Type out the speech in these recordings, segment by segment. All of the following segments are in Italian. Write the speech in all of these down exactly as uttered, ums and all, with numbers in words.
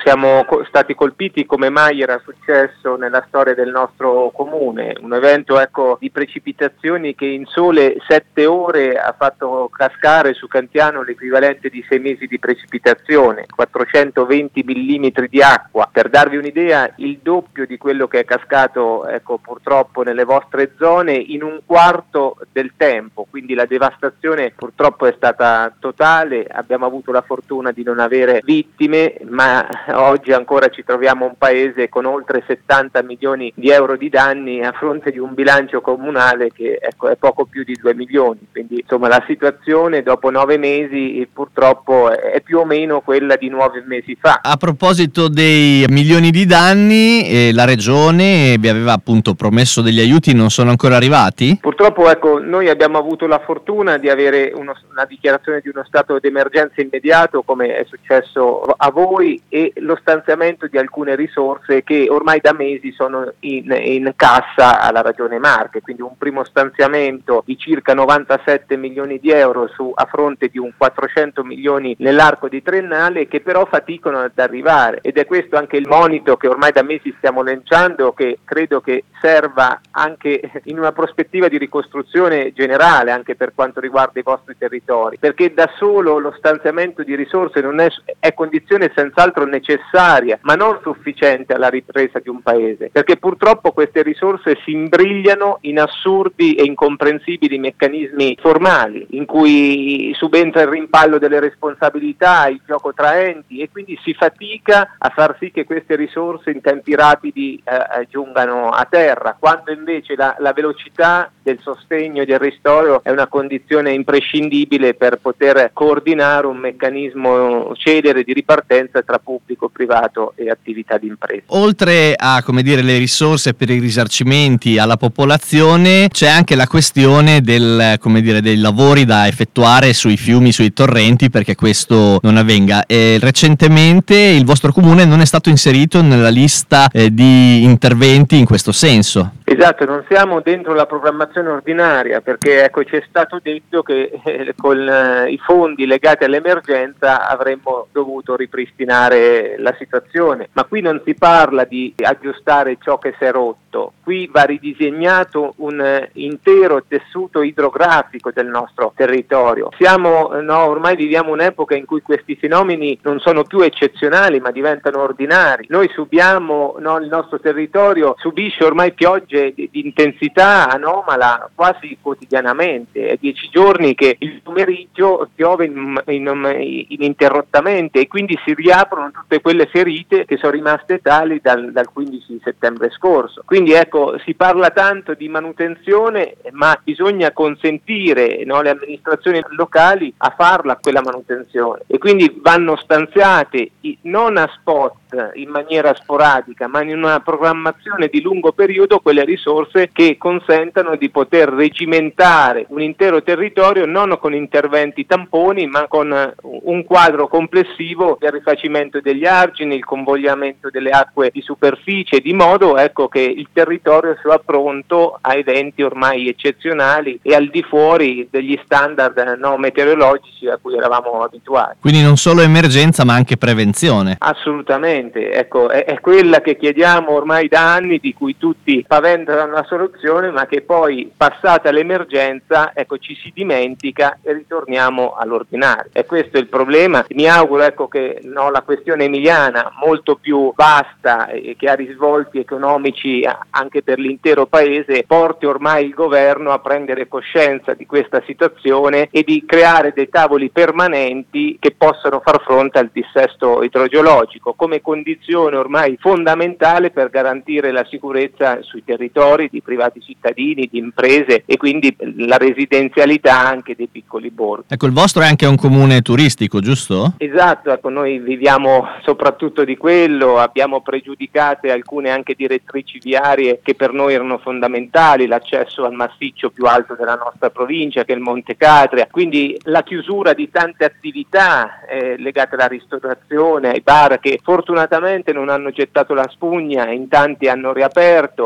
siamo co- stati colpiti come mai era successo nella storia del nostro comune, un evento ecco di precipitazioni che in sole sette ore ha fatto cascare su Cantiano l'equivalente di sei mesi di precipitazione, quattrocentoventi millimetri di acqua. Per darvi un'idea, il doppio di quello che è cascato ecco purtroppo nelle vostre zone in un quarto del tempo, quindi la devastazione purtroppo è stata totale. Abbiamo avuto la fortuna di non avere vittime, ma oggi ancora ci troviamo un paese con oltre settanta milioni di euro di danni a fronte di un bilancio comunale che ecco, è poco più di due milioni, quindi insomma la situazione dopo nove mesi purtroppo è più o meno quella di nove mesi fa. A proposito dei milioni di danni, eh, la regione vi aveva appunto promesso degli aiuti, non sono ancora arrivati? Purtroppo ecco, noi abbiamo avuto la fortuna di avere uno, una dichiarazione di uno stato d'emergenza immediato, come è successo a voi, e lo stanziamento di alcune risorse che ormai da mesi sono in, in cassa alla Regione Marche, quindi un primo stanziamento di circa novantasette milioni di euro su, a fronte di un quattrocento milioni nell'arco di triennale, che però faticano ad arrivare, ed è questo anche il monito che ormai da mesi stiamo lanciando, che credo che serva anche in una prospettiva di ricostruzione generale anche per quanto riguarda i vostri territori, perché da solo lo stanziamento di risorse non è, è condizione senz'altro necessaria, ma non sufficiente alla ripresa di un paese, perché purtroppo queste risorse si imbrigliano in assurdi e incomprensibili meccanismi formali, in cui subentra il rimpallo delle responsabilità, il gioco tra enti, e quindi si fatica a far sì che queste risorse in tempi rapidi eh, giungano a terra, quando invece la, la velocità del sostegno e del ristoro è una condizione imprescindibile per poter coordinare un meccanismo celere di ripartenza tra pubblico, privato e attività di impresa. Oltre a, come dire, le risorse per i risarcimenti alla popolazione, c'è anche la questione del, come dire, dei lavori da effettuare sui fiumi, sui torrenti, perché questo non avvenga. E recentemente il vostro comune non è stato inserito nella lista eh, di interventi in questo senso. Esatto, non siamo dentro la programmazione ordinaria perché ecco, ci è stato detto che eh, con eh, i fondi legati all'emergenza avremmo dovuto ripristinare la situazione, ma qui non si parla di aggiustare ciò che si è rotto, qui va ridisegnato un eh, intero tessuto idrografico del nostro territorio. Siamo, no, ormai viviamo un'epoca in cui questi fenomeni non sono più eccezionali ma diventano ordinari. Noi subiamo, no, il nostro territorio subisce ormai piogge di, di intensità anomala quasi quotidianamente, è dieci giorni che il pomeriggio piove in, in, ininterrottamente e quindi si riaprono tutte quelle ferite che sono rimaste tali dal, dal quindici di settembre scorso. Quindi ecco, si parla tanto di manutenzione, ma bisogna consentire, no, le amministrazioni locali a farla quella manutenzione, e quindi vanno stanziate non a spot in maniera sporadica ma in una programmazione di lungo periodo quelle risorse che consentano di poter regimentare un intero territorio non con interventi tamponi ma con un quadro complessivo del rifacimento degli argini, il convogliamento delle acque di superficie, di modo ecco che il territorio sia pronto a eventi ormai eccezionali e al di fuori degli standard no, meteorologici a cui eravamo abituati. Quindi non solo emergenza ma anche prevenzione. Assolutamente, ecco, è, è quella che chiediamo ormai da anni, di cui tutti paventano una soluzione ma che poi passata l'emergenza ecco ci si dimentica e ritorniamo all'ordinario. E questo è il problema. Mi auguro ecco che no, la questione emiliana, molto più vasta e che ha risvolti economici anche per l'intero paese, porti ormai il governo a prendere coscienza di questa situazione e di creare dei tavoli permanenti che possano far fronte al dissesto idrogeologico come condizione ormai fondamentale per garantire la sicurezza sui territori di privati cittadini, di imprese e quindi la residenzialità anche dei piccoli borghi. Ecco, il vostro è anche un comune turistico, giusto? Esatto, ecco, noi viviamo soprattutto di quello, abbiamo pregiudicate alcune anche direttrici viarie che per noi erano fondamentali, l'accesso al massiccio più alto della nostra provincia che è il Monte Catria, quindi la chiusura di tante attività eh, legate alla ristorazione, ai bar che fortunatamente non hanno gettato la spugna e in tanti hanno riaperto, però che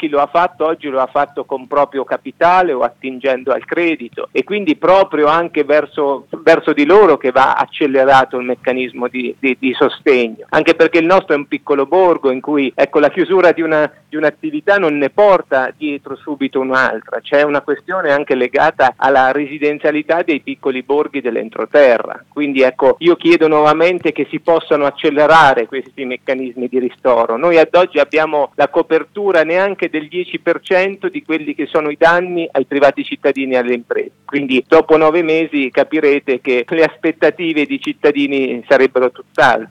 chi lo ha fatto oggi lo ha fatto con proprio capitale o attingendo al credito, e quindi proprio anche verso, verso di loro che va accelerato il meccanismo di, di, di sostegno, anche perché il nostro è un piccolo borgo in cui, ecco, la chiusura di una di un'attività non ne porta dietro subito un'altra. C'è una questione anche legata alla residenzialità dei piccoli borghi dell'entroterra, quindi ecco, io chiedo nuovamente che si possano accelerare questi meccanismi di ristoro. Noi ad oggi abbiamo la copertura neanche del dieci per cento di quelli che sono i danni ai privati cittadini e alle imprese, quindi dopo nove mesi capirete che le aspettative di cittadini sarebbero tutt'altre.